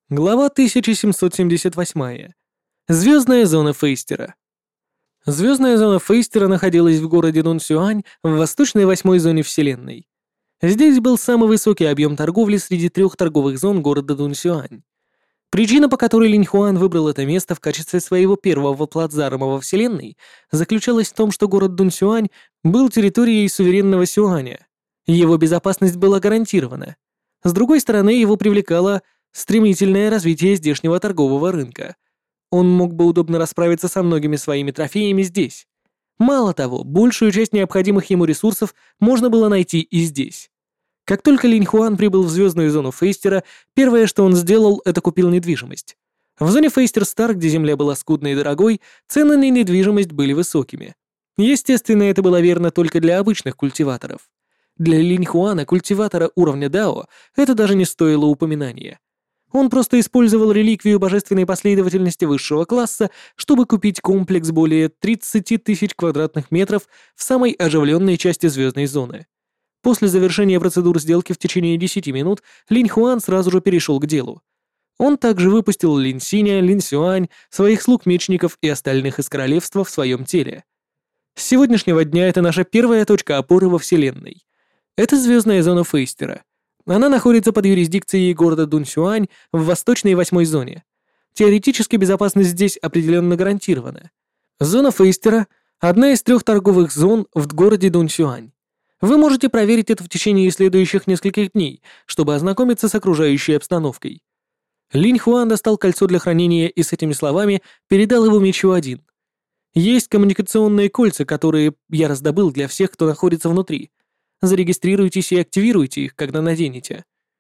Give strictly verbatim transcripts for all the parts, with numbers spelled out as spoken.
Глава тысяча семьсот семьдесят восемь. Звездная зона Фейстера. Звездная зона Фейстера находилась в городе Дунсюань в восточной восьмой зоне Вселенной. Здесь был самый высокий объем торговли среди трех торговых зон города Дунсюань. Причина, по которой Линь Хуан выбрал это место в качестве своего первого плацдарма во Вселенной, заключалась в том, что город Дунсюань был территорией суверенного Сюаня. Его безопасность была гарантирована. С другой стороны, его привлекало стремительное развитие здешнего торгового рынка. Он мог бы удобно расправиться со многими своими трофеями здесь. Мало того, большую часть необходимых ему ресурсов можно было найти и здесь. Как только Линь Хуан прибыл в звездную зону Фейстера, первое, что он сделал, это купил недвижимость. В зоне Фейстер Стар, где земля была скудной и дорогой, цены на недвижимость были высокими. Естественно, это было верно только для обычных культиваторов. Для Линь Хуана, культиватора уровня Дао, это даже не стоило упоминания. Он просто использовал реликвию божественной последовательности высшего класса, чтобы купить комплекс более тридцати тысяч квадратных метров в самой оживленной части звездной зоны. После завершения процедур сделки в течение десяти минут Линь Хуан сразу же перешел к делу. Он также выпустил Линь Синя, Линь Сюань, своих слуг-мечников и остальных из королевства в своем теле. С сегодняшнего дня это наша первая точка опоры во Вселенной. Это звездная зона Фейстера. Она находится под юрисдикцией города Дунсюань в восточной восьмой зоне. Теоретически безопасность здесь определенно гарантирована. Зона Фейстера – одна из трех торговых зон в городе Дунсюань. Вы можете проверить это в течение следующих нескольких дней, чтобы ознакомиться с окружающей обстановкой. Линь Хуан достал кольцо для хранения и с этими словами передал его мечу один. Есть коммуникационные кольца, которые я раздобыл для всех, кто находится внутри. Зарегистрируйтесь и активируйте их, когда наденете.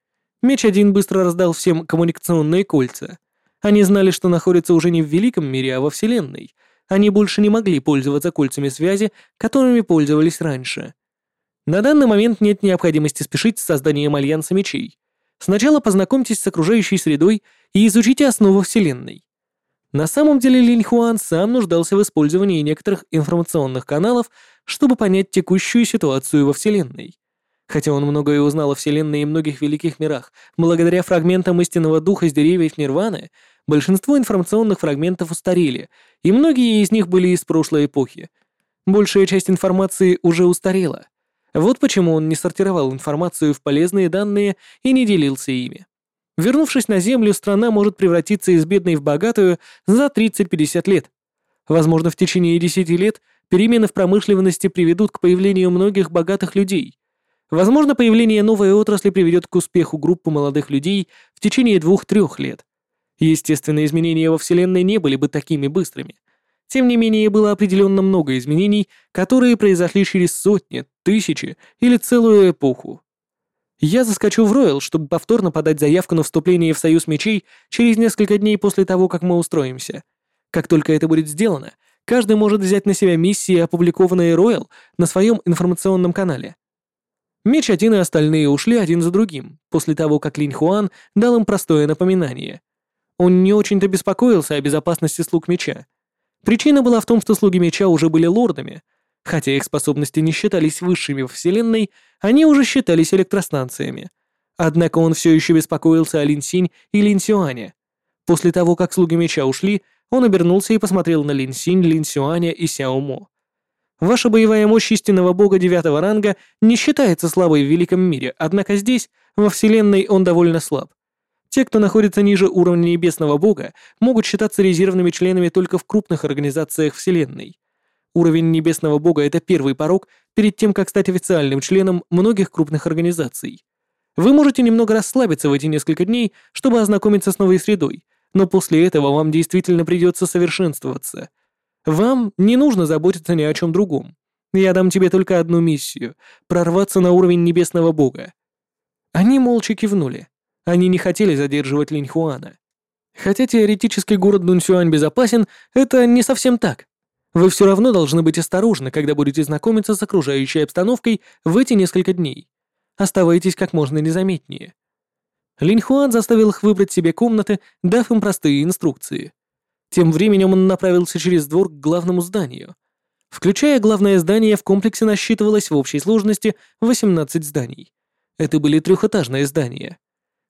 Меч один быстро раздал всем коммуникационные кольца. Они знали, что находятся уже не в великом мире, а во Вселенной. Они больше не могли пользоваться кольцами связи, которыми пользовались раньше. На данный момент нет необходимости спешить с созданием альянса мечей. Сначала познакомьтесь с окружающей средой и изучите основы Вселенной. На самом деле Линь Хуан сам нуждался в использовании некоторых информационных каналов, чтобы понять текущую ситуацию во Вселенной. Хотя он многое узнал о Вселенной и многих великих мирах, благодаря фрагментам истинного духа с деревьев Нирваны, большинство информационных фрагментов устарели, и многие из них были из прошлой эпохи. Большая часть информации уже устарела. Вот почему он не сортировал информацию в полезные данные и не делился ими. Вернувшись на Землю, страна может превратиться из бедной в богатую за тридцать-пятьдесят лет. Возможно, в течение десяти лет перемены в промышленности приведут к появлению многих богатых людей. Возможно, появление новой отрасли приведет к успеху группы молодых людей в течение двух-трех лет. Естественно, изменения во Вселенной не были бы такими быстрыми. Тем не менее, было определенно много изменений, которые произошли через сотни, тысячи или целую эпоху. Я заскочу в Роyal, чтобы повторно подать заявку на вступление в Союз Мечей через несколько дней после того, как мы устроимся. Как только это будет сделано, каждый может взять на себя миссии, опубликованные Royal на своем информационном канале. Меч один и остальные ушли один за другим, после того, как Линь Хуан дал им простое напоминание. Он не очень-то беспокоился о безопасности слуг Меча. Причина была в том, что слуги Меча уже были лордами. Хотя их способности не считались высшими в Вселенной, они уже считались электростанциями. Однако он все еще беспокоился о Линь Синь и Линь Сюане. После того, как слуги Меча ушли, он обернулся и посмотрел на Линь Синь, Линь Сюаня и Сяо Мо. Ваша боевая мощь истинного бога девятого ранга не считается слабой в великом мире, однако здесь, во Вселенной, он довольно слаб. Те, кто находится ниже уровня небесного бога, могут считаться резервными членами только в крупных организациях Вселенной. Уровень небесного бога — это первый порог перед тем, как стать официальным членом многих крупных организаций. Вы можете немного расслабиться в эти несколько дней, чтобы ознакомиться с новой средой, но после этого вам действительно придется совершенствоваться. Вам не нужно заботиться ни о чем другом. Я дам тебе только одну миссию — прорваться на уровень небесного бога». Они молча кивнули. Они не хотели задерживать Линь Хуана. Хотя теоретически город Дунсюань безопасен, это не совсем так. Вы все равно должны быть осторожны, когда будете знакомиться с окружающей обстановкой в эти несколько дней. Оставайтесь как можно незаметнее. Линь Хуан заставил их выбрать себе комнаты, дав им простые инструкции. Тем временем он направился через двор к главному зданию. Включая главное здание, в комплексе насчитывалось в общей сложности восемнадцать зданий. Это были трехэтажные здания.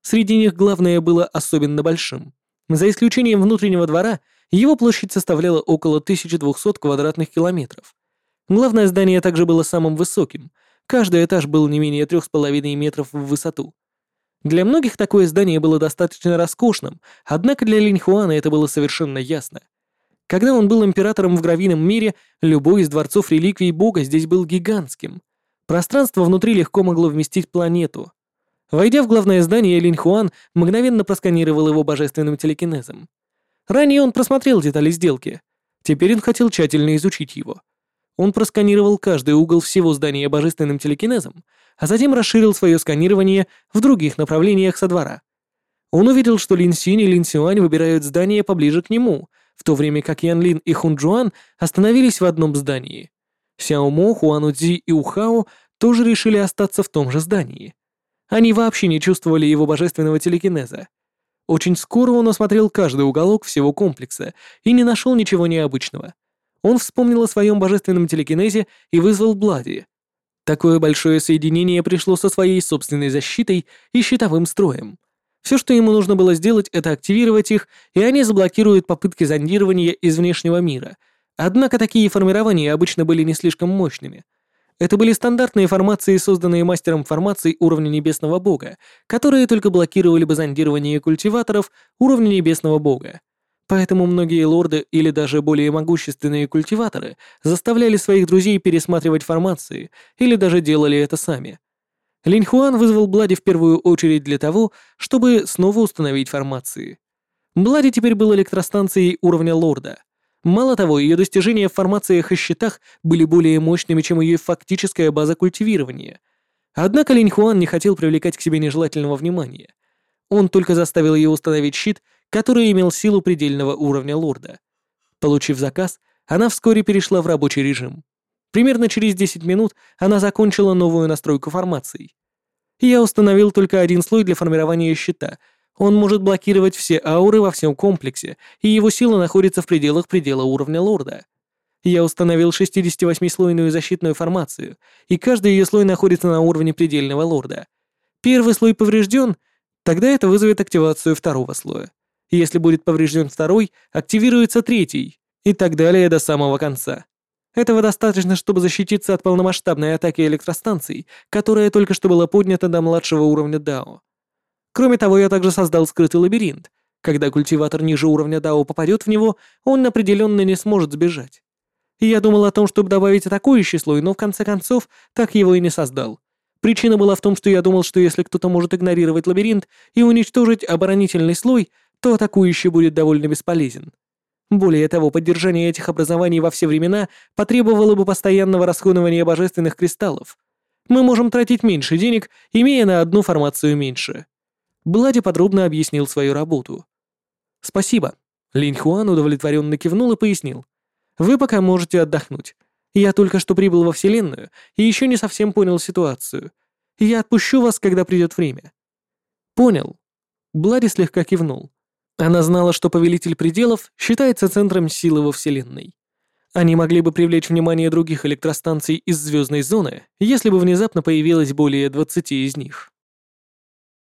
Среди них главное было особенно большим. За исключением внутреннего двора, его площадь составляла около тысячи двухсот квадратных километров. Главное здание также было самым высоким. Каждый этаж был не менее трех с половиной метров в высоту. Для многих такое здание было достаточно роскошным, однако для Линьхуана это было совершенно ясно. Когда он был императором в гравийном мире, любой из дворцов реликвий бога здесь был гигантским. Пространство внутри легко могло вместить планету. Войдя в главное здание, Линьхуан мгновенно просканировал его божественным телекинезом. Ранее он просмотрел детали сделки. Теперь он хотел тщательно изучить его. Он просканировал каждый угол всего здания божественным телекинезом, а затем расширил свое сканирование в других направлениях со двора. Он увидел, что Лин Синь и Лин Сюань выбирают здание поближе к нему, в то время как Ян Лин и Хун Джуан остановились в одном здании. Сяо Мо, Хуан Удзи и Ухао тоже решили остаться в том же здании. Они вообще не чувствовали его божественного телекинеза. Очень скоро он осмотрел каждый уголок всего комплекса и не нашел ничего необычного. Он вспомнил о своем божественном телекинезе и вызвал Блади. Такое большое соединение пришло со своей собственной защитой и щитовым строем. Все, что ему нужно было сделать, это активировать их, и они заблокируют попытки зондирования из внешнего мира. Однако такие формирования обычно были не слишком мощными. Это были стандартные формации, созданные мастером формаций уровня Небесного Бога, которые только блокировали бы зондирование культиваторов уровня Небесного Бога. Поэтому многие лорды или даже более могущественные культиваторы заставляли своих друзей пересматривать формации или даже делали это сами. Линьхуан вызвал Блади в первую очередь для того, чтобы снова установить формации. Блади теперь был электростанцией уровня лорда. Мало того, ее достижения в формациях и щитах были более мощными, чем ее фактическая база культивирования. Однако Линьхуан не хотел привлекать к себе нежелательного внимания. Он только заставил ее установить щит, который имел силу предельного уровня лорда. Получив заказ, она вскоре перешла в рабочий режим. Примерно через десять минут она закончила новую настройку формаций. Я установил только один слой для формирования щита. Он может блокировать все ауры во всем комплексе, и его сила находится в пределах предела уровня лорда. Я установил шестидесятивосьмислойную защитную формацию, и каждый ее слой находится на уровне предельного лорда. Первый слой поврежден, тогда это вызовет активацию второго слоя. Если будет поврежден второй, активируется третий, и так далее до самого конца. Этого достаточно, чтобы защититься от полномасштабной атаки электростанций, которая только что была поднята до младшего уровня Дао. Кроме того, я также создал скрытый лабиринт. Когда культиватор ниже уровня Дао попадет в него, он определенно не сможет сбежать. Я думал о том, чтобы добавить атакующий слой, но в конце концов так его и не создал. Причина была в том, что я думал, что если кто-то может игнорировать лабиринт и уничтожить оборонительный слой, то атакующий будет довольно бесполезен. Более того, поддержание этих образований во все времена потребовало бы постоянного расходования божественных кристаллов. Мы можем тратить меньше денег, имея на одну формацию меньше. Блади подробно объяснил свою работу. «Спасибо». Линьхуан удовлетворенно кивнул и пояснил. «Вы пока можете отдохнуть. Я только что прибыл во Вселенную и еще не совсем понял ситуацию. Я отпущу вас, когда придет время». «Понял». Блади слегка кивнул. Она знала, что Повелитель Пределов считается центром силы во Вселенной. Они могли бы привлечь внимание других электростанций из звездной зоны, если бы внезапно появилось более двадцати из них.